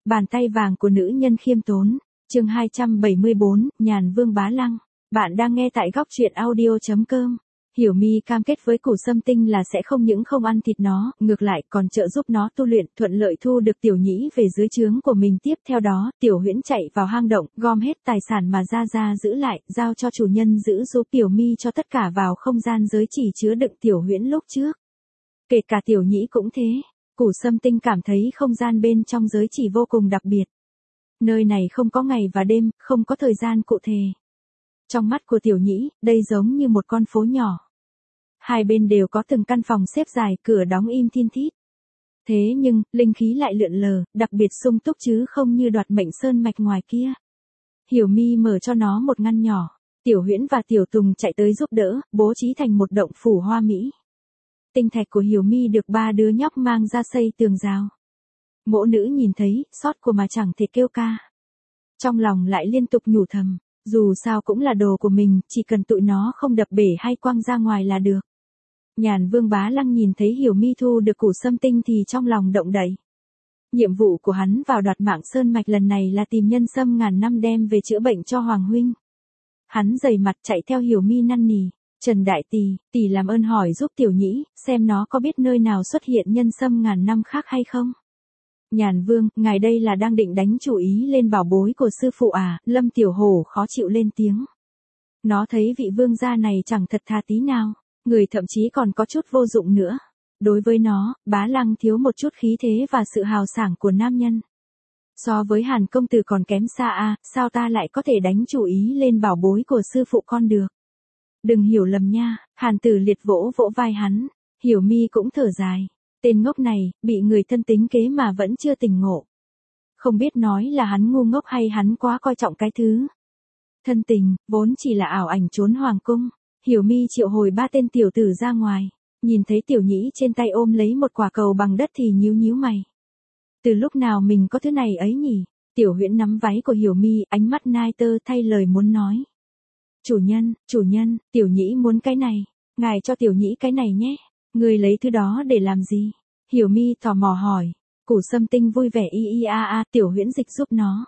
Bàn tay vàng của nữ nhân khiêm tốn. Chương 274, Nhàn Vương Bá Lăng. Bạn đang nghe tại góc truyện audio.com. Hiểu Mi cam kết với Củ Sâm Tinh là sẽ không những không ăn thịt nó, ngược lại còn trợ giúp nó tu luyện, thuận lợi thu được Tiểu Nhĩ về dưới trướng của mình. Tiếp theo đó, Tiểu Huyễn chạy vào hang động, gom hết tài sản mà Gia giữ lại, giao cho chủ nhân giữ giúp Tiểu Mi cho tất cả vào không gian giới chỉ chứa đựng Tiểu Huyễn lúc trước. Kể cả Tiểu Nhĩ cũng thế. Củ Sâm Tinh cảm thấy không gian bên trong giới chỉ vô cùng đặc biệt. Nơi này không có ngày và đêm, không có thời gian cụ thể. Trong mắt của Tiểu Nhĩ, đây giống như một con phố nhỏ. Hai bên đều có từng căn phòng xếp dài, cửa đóng im thin thít. Thế nhưng, linh khí lại lượn lờ, đặc biệt sung túc chứ không như Đoạt Mệnh Sơn mạch ngoài kia. Hiểu Mi mở cho nó một ngăn nhỏ. Tiểu Huyễn và Tiểu Tùng chạy tới giúp đỡ, bố trí thành một động phủ hoa mỹ. Tinh thạch của Hiểu Mi được ba đứa nhóc mang ra xây tường rào. Mỗ nữ nhìn thấy, sót của mà chẳng thể kêu ca. Trong lòng lại liên tục nhủ thầm, dù sao cũng là đồ của mình, chỉ cần tụi nó không đập bể hay quăng ra ngoài là được. Nhàn Vương Bá Lăng nhìn thấy Hiểu Mi thu được Củ Sâm Tinh thì trong lòng động đậy. Nhiệm vụ của hắn vào Đoạt Mạng Sơn mạch lần này là tìm nhân sâm ngàn năm đem về chữa bệnh cho Hoàng huynh. Hắn dày mặt chạy theo Hiểu Mi năn nỉ. Trần Đại tỷ làm ơn hỏi giúp Tiểu Nhĩ, xem nó có biết nơi nào xuất hiện nhân sâm ngàn năm khác hay không? Nhàn Vương, ngài đây là đang định đánh chủ ý lên bảo bối của sư phụ à? Lâm Tiểu Hổ khó chịu lên tiếng. Nó thấy vị vương gia này chẳng thật thà tí nào, người thậm chí còn có chút vô dụng nữa. Đối với nó, Bá Lăng thiếu một chút khí thế và sự hào sảng của nam nhân. So với Hàn công tử còn kém xa à, sao ta lại có thể đánh chủ ý lên bảo bối của sư phụ con được? Đừng hiểu lầm nha, Hàn Tử Liệt vỗ vai hắn. Hiểu Mi cũng thở dài. Tên ngốc này, bị người thân tính kế mà vẫn chưa tỉnh ngộ. Không biết nói là hắn ngu ngốc hay hắn quá coi trọng cái thứ. Thân tình, vốn chỉ là ảo ảnh trốn hoàng cung. Hiểu Mi triệu hồi ba tên tiểu tử ra ngoài. Nhìn thấy Tiểu Nhĩ trên tay ôm lấy một quả cầu bằng đất thì nhíu mày. Từ lúc nào mình có thứ này ấy nhỉ? Tiểu Huyễn nắm váy của Hiểu Mi, ánh mắt nai tơ thay lời muốn nói. Chủ nhân, Tiểu Nhĩ muốn cái này. Ngài cho Tiểu Nhĩ cái này nhé. Người lấy thứ đó để làm gì? Hiểu Mi tò mò hỏi. Củ Sâm Tinh vui vẻ Tiểu Huyễn dịch giúp nó.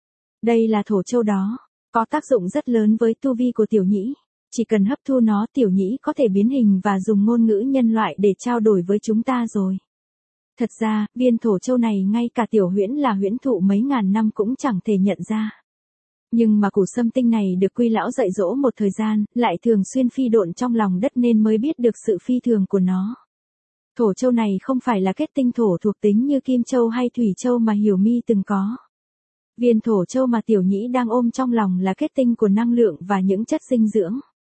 Đây là thổ châu đó. Có tác dụng rất lớn với tu vi của Tiểu Nhĩ. Chỉ cần hấp thu nó Tiểu Nhĩ có thể biến hình và dùng ngôn ngữ nhân loại để trao đổi với chúng ta rồi. Thật ra, viên thổ châu này ngay cả Tiểu Huyễn là huyễn thụ mấy ngàn năm cũng chẳng thể nhận ra. Nhưng mà Củ Sâm Tinh này được Quy lão dạy dỗ một thời gian, lại thường xuyên phi độn trong lòng đất nên mới biết được sự phi thường của nó. Thổ châu này không phải là kết tinh thổ thuộc tính như Kim Châu hay Thủy Châu mà Hiểu Mi từng có. Viên thổ châu mà Tiểu Nhĩ đang ôm trong lòng là kết tinh của năng lượng và những chất dinh dưỡng.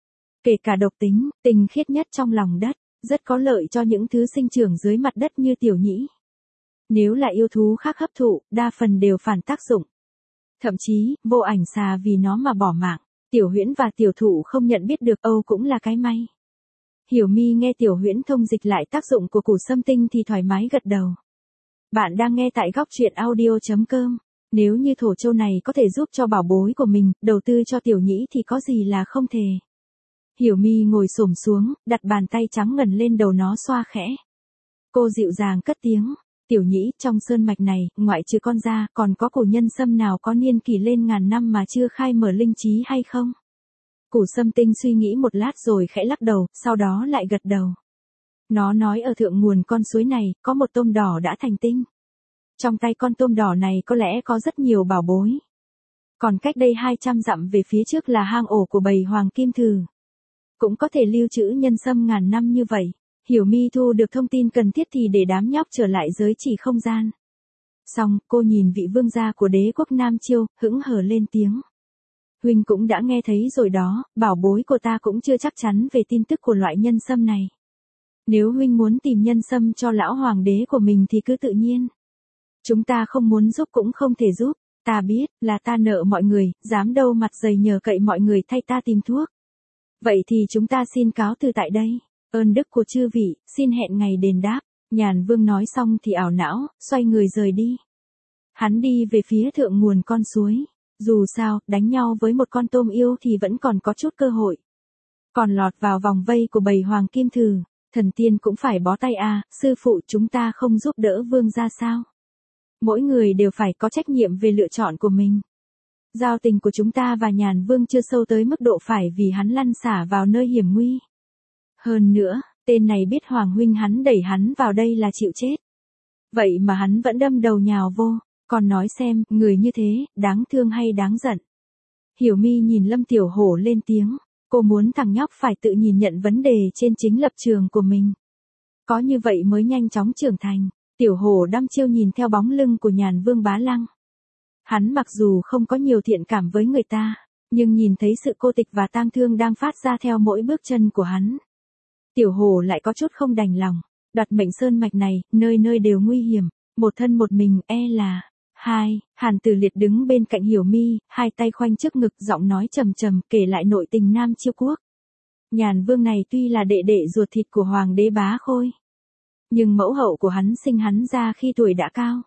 Kể cả độc tính, tinh khiết nhất trong lòng đất, rất có lợi cho những thứ sinh trưởng dưới mặt đất như Tiểu Nhĩ. Nếu là yêu thú khác hấp thụ, đa phần đều phản tác dụng. Thậm chí, Vô Ảnh xà vì nó mà bỏ mạng. Tiểu Huyễn và Tiểu Thụ không nhận biết được Âu cũng là cái may. Hiểu Mi nghe Tiểu Huyễn thông dịch lại tác dụng của Củ Sâm Tinh thì thoải mái gật đầu. Bạn đang nghe tại góc truyện audio.com. Nếu như thổ châu này có thể giúp cho bảo bối của mình, đầu tư cho Tiểu Nhĩ thì có gì là không thể. Hiểu Mi ngồi xổm xuống, đặt bàn tay trắng ngần lên đầu nó xoa khẽ. Cô dịu dàng cất tiếng. Tiểu Nhĩ, trong sơn mạch này, ngoại trừ con ra, còn có cổ nhân sâm nào có niên kỷ lên ngàn năm mà chưa khai mở linh trí hay không? Củ Sâm Tinh suy nghĩ một lát rồi khẽ lắc đầu, sau đó lại gật đầu. Nó nói ở thượng nguồn con suối này, có một tôm đỏ đã thành tinh. Trong tay con tôm đỏ này có lẽ có rất nhiều bảo bối. Còn cách đây 200 dặm về phía trước là hang ổ của bầy hoàng kim thử. Cũng có thể lưu trữ nhân sâm ngàn năm như vậy. Hiểu Mi thu được thông tin cần thiết thì để đám nhóc trở lại giới chỉ không gian. Xong, cô nhìn vị vương gia của đế quốc Nam Chiêu, hững hờ lên tiếng. Huynh cũng đã nghe thấy rồi đó, bảo bối của ta cũng chưa chắc chắn về tin tức của loại nhân sâm này. Nếu huynh muốn tìm nhân sâm cho lão hoàng đế của mình thì cứ tự nhiên. Chúng ta không muốn giúp cũng không thể giúp, ta biết, là ta nợ mọi người, dám đâu mặt dày nhờ cậy mọi người thay ta tìm thuốc. Vậy thì chúng ta xin cáo từ tại đây. Ơn đức của chư vị, xin hẹn ngày đền đáp. Nhàn Vương nói xong thì ảo não, xoay người rời đi. Hắn đi về phía thượng nguồn con suối. Dù sao, đánh nhau với một con tôm yêu thì vẫn còn có chút cơ hội. Còn lọt vào vòng vây của bầy hoàng kim thử, thần tiên cũng phải bó tay à, sư phụ chúng ta không giúp đỡ vương ra sao? Mỗi người đều phải có trách nhiệm về lựa chọn của mình. Giao tình của chúng ta và Nhàn Vương chưa sâu tới mức độ phải vì hắn lăn xả vào nơi hiểm nguy. Hơn nữa, tên này biết Hoàng huynh hắn đẩy hắn vào đây là chịu chết. Vậy mà hắn vẫn đâm đầu nhào vô, còn nói xem, người như thế, đáng thương hay đáng giận. Hiểu Mi nhìn Lâm Tiểu Hổ lên tiếng, cô muốn thằng nhóc phải tự nhìn nhận vấn đề trên chính lập trường của mình. Có như vậy mới nhanh chóng trưởng thành. Tiểu Hổ đăm chiêu nhìn theo bóng lưng của Nhàn Vương Bá Lăng. Hắn mặc dù không có nhiều thiện cảm với người ta, nhưng nhìn thấy sự cô tịch và tang thương đang phát ra theo mỗi bước chân của hắn. Tiểu Hổ lại có chút không đành lòng. Đoạt mệnh sơn mạch này, nơi nơi đều nguy hiểm, một thân một mình là. Hàn Tử Liệt đứng bên cạnh Hiểu Mi, hai tay khoanh trước ngực, giọng nói trầm trầm kể lại nội tình Nam Chiêu Quốc. Nhàn Vương này tuy là đệ đệ ruột thịt của Hoàng đế Bá Khôi, nhưng mẫu hậu của hắn sinh hắn ra khi tuổi đã cao.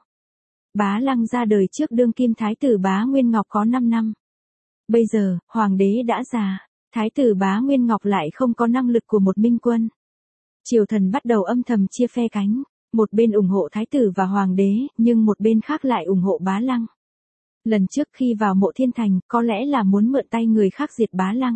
Bá Lăng ra đời trước đương kim thái tử Bá Nguyên Ngọc có 5 năm. Bây giờ, Hoàng đế đã già, thái tử Bá Nguyên Ngọc lại không có năng lực của một minh quân. Triều thần bắt đầu âm thầm chia phe cánh, một bên ủng hộ thái tử và hoàng đế, nhưng một bên khác lại ủng hộ Bá Lăng. Lần trước khi vào Mộ Thiên Thành, có lẽ là muốn mượn tay người khác diệt Bá Lăng.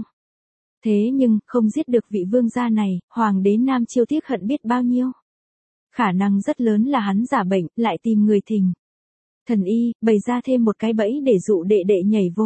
Thế nhưng, không giết được vị vương gia này, hoàng đế Nam Chiêu tiếc hận biết bao nhiêu. Khả năng rất lớn là hắn giả bệnh, lại tìm người thình thần y, bày ra thêm một cái bẫy để dụ đệ đệ nhảy vô.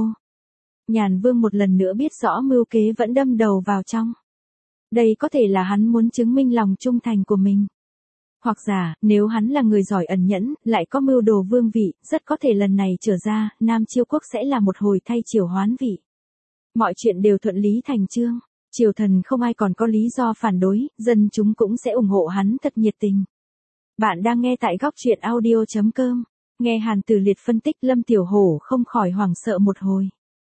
Nhàn Vương một lần nữa biết rõ mưu kế vẫn đâm đầu vào trong. Đây có thể là hắn muốn chứng minh lòng trung thành của mình. Hoặc giả, nếu hắn là người giỏi ẩn nhẫn, lại có mưu đồ vương vị, rất có thể lần này trở ra, Nam Chiêu Quốc sẽ là một hồi thay triều hoán vị. Mọi chuyện đều thuận lý thành chương, triều thần không ai còn có lý do phản đối, dân chúng cũng sẽ ủng hộ hắn thật nhiệt tình. Bạn đang nghe tại góc truyện audio.com. Nghe Hàn Tử Liệt phân tích, Lâm Tiểu Hổ không khỏi hoảng sợ một hồi.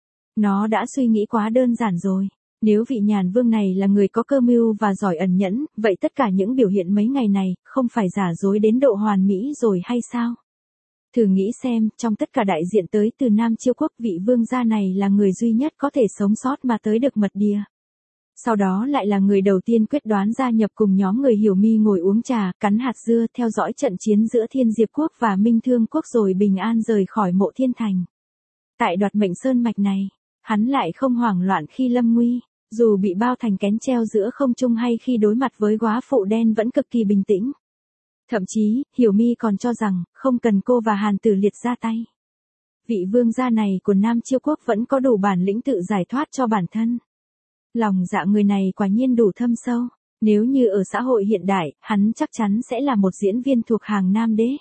Nó đã suy nghĩ quá đơn giản rồi. Nếu vị Nhàn Vương này là người có cơ mưu và giỏi ẩn nhẫn, vậy tất cả những biểu hiện mấy ngày này, không phải giả dối đến độ hoàn mỹ rồi hay sao? Thử nghĩ xem, trong tất cả đại diện tới từ Nam Chiêu Quốc, vị vương gia này là người duy nhất có thể sống sót mà tới được mật địa. Sau đó lại là người đầu tiên quyết đoán gia nhập cùng nhóm người Hiểu Mi ngồi uống trà, cắn hạt dưa, theo dõi trận chiến giữa Thiên Diệp Quốc và Minh Thương Quốc rồi bình an rời khỏi Mộ Thiên Thành. Tại Đoạt Mệnh Sơn mạch này, hắn lại không hoảng loạn khi lâm nguy, dù bị bao thành kén treo giữa không trung hay khi đối mặt với góa phụ đen vẫn cực kỳ bình tĩnh. Thậm chí, Hiểu Mi còn cho rằng, không cần cô và Hàn Tử Liệt ra tay. Vị vương gia này của Nam Chiêu Quốc vẫn có đủ bản lĩnh tự giải thoát cho bản thân. Lòng dạ người này quả nhiên đủ thâm sâu, nếu như ở xã hội hiện đại, hắn chắc chắn sẽ là một diễn viên thuộc hàng nam đế.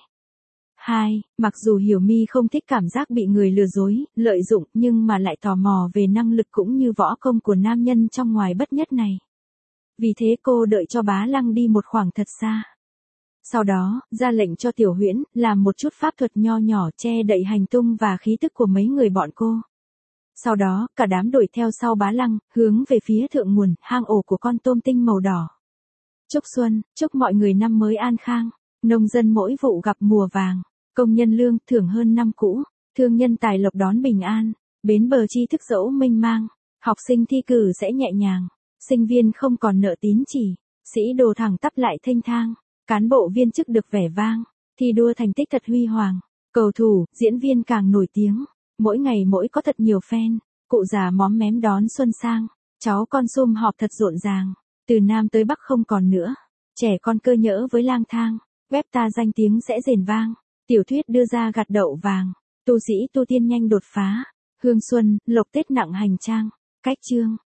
Mặc dù Hiểu Mi không thích cảm giác bị người lừa dối, lợi dụng, nhưng mà lại tò mò về năng lực cũng như võ công của nam nhân trong ngoài bất nhất này. Vì thế cô đợi cho Bá Lăng đi một khoảng thật xa. Sau đó, ra lệnh cho Tiểu Huyễn, làm một chút pháp thuật nho nhỏ che đậy hành tung và khí tức của mấy người bọn cô. Sau đó, cả đám đuổi theo sau Bá Lăng, hướng về phía thượng nguồn, hang ổ của con tôm tinh màu đỏ. Chúc xuân, chúc mọi người năm mới an khang, nông dân mỗi vụ gặp mùa vàng, công nhân lương thưởng hơn năm cũ, thương nhân tài lộc đón bình an, bến bờ tri thức dẫu mênh mang, học sinh thi cử sẽ nhẹ nhàng, sinh viên không còn nợ tín chỉ, sĩ đồ thẳng tắp lại thênh thang, cán bộ viên chức được vẻ vang, thi đua thành tích thật huy hoàng, cầu thủ, diễn viên càng nổi tiếng. Mỗi ngày mỗi có thật nhiều fan, cụ già móm mém đón xuân sang, cháu con sum họp thật rộn ràng, từ Nam tới Bắc không còn nữa, trẻ con cơ nhỡ với lang thang, web ta danh tiếng sẽ rền vang, tiểu thuyết đưa ra gặt đậu vàng, tu sĩ tu tiên nhanh đột phá, hương xuân, lộc Tết nặng hành trang, cách chương.